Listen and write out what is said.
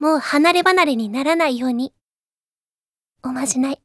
もう離れ離れにならないように。おまじない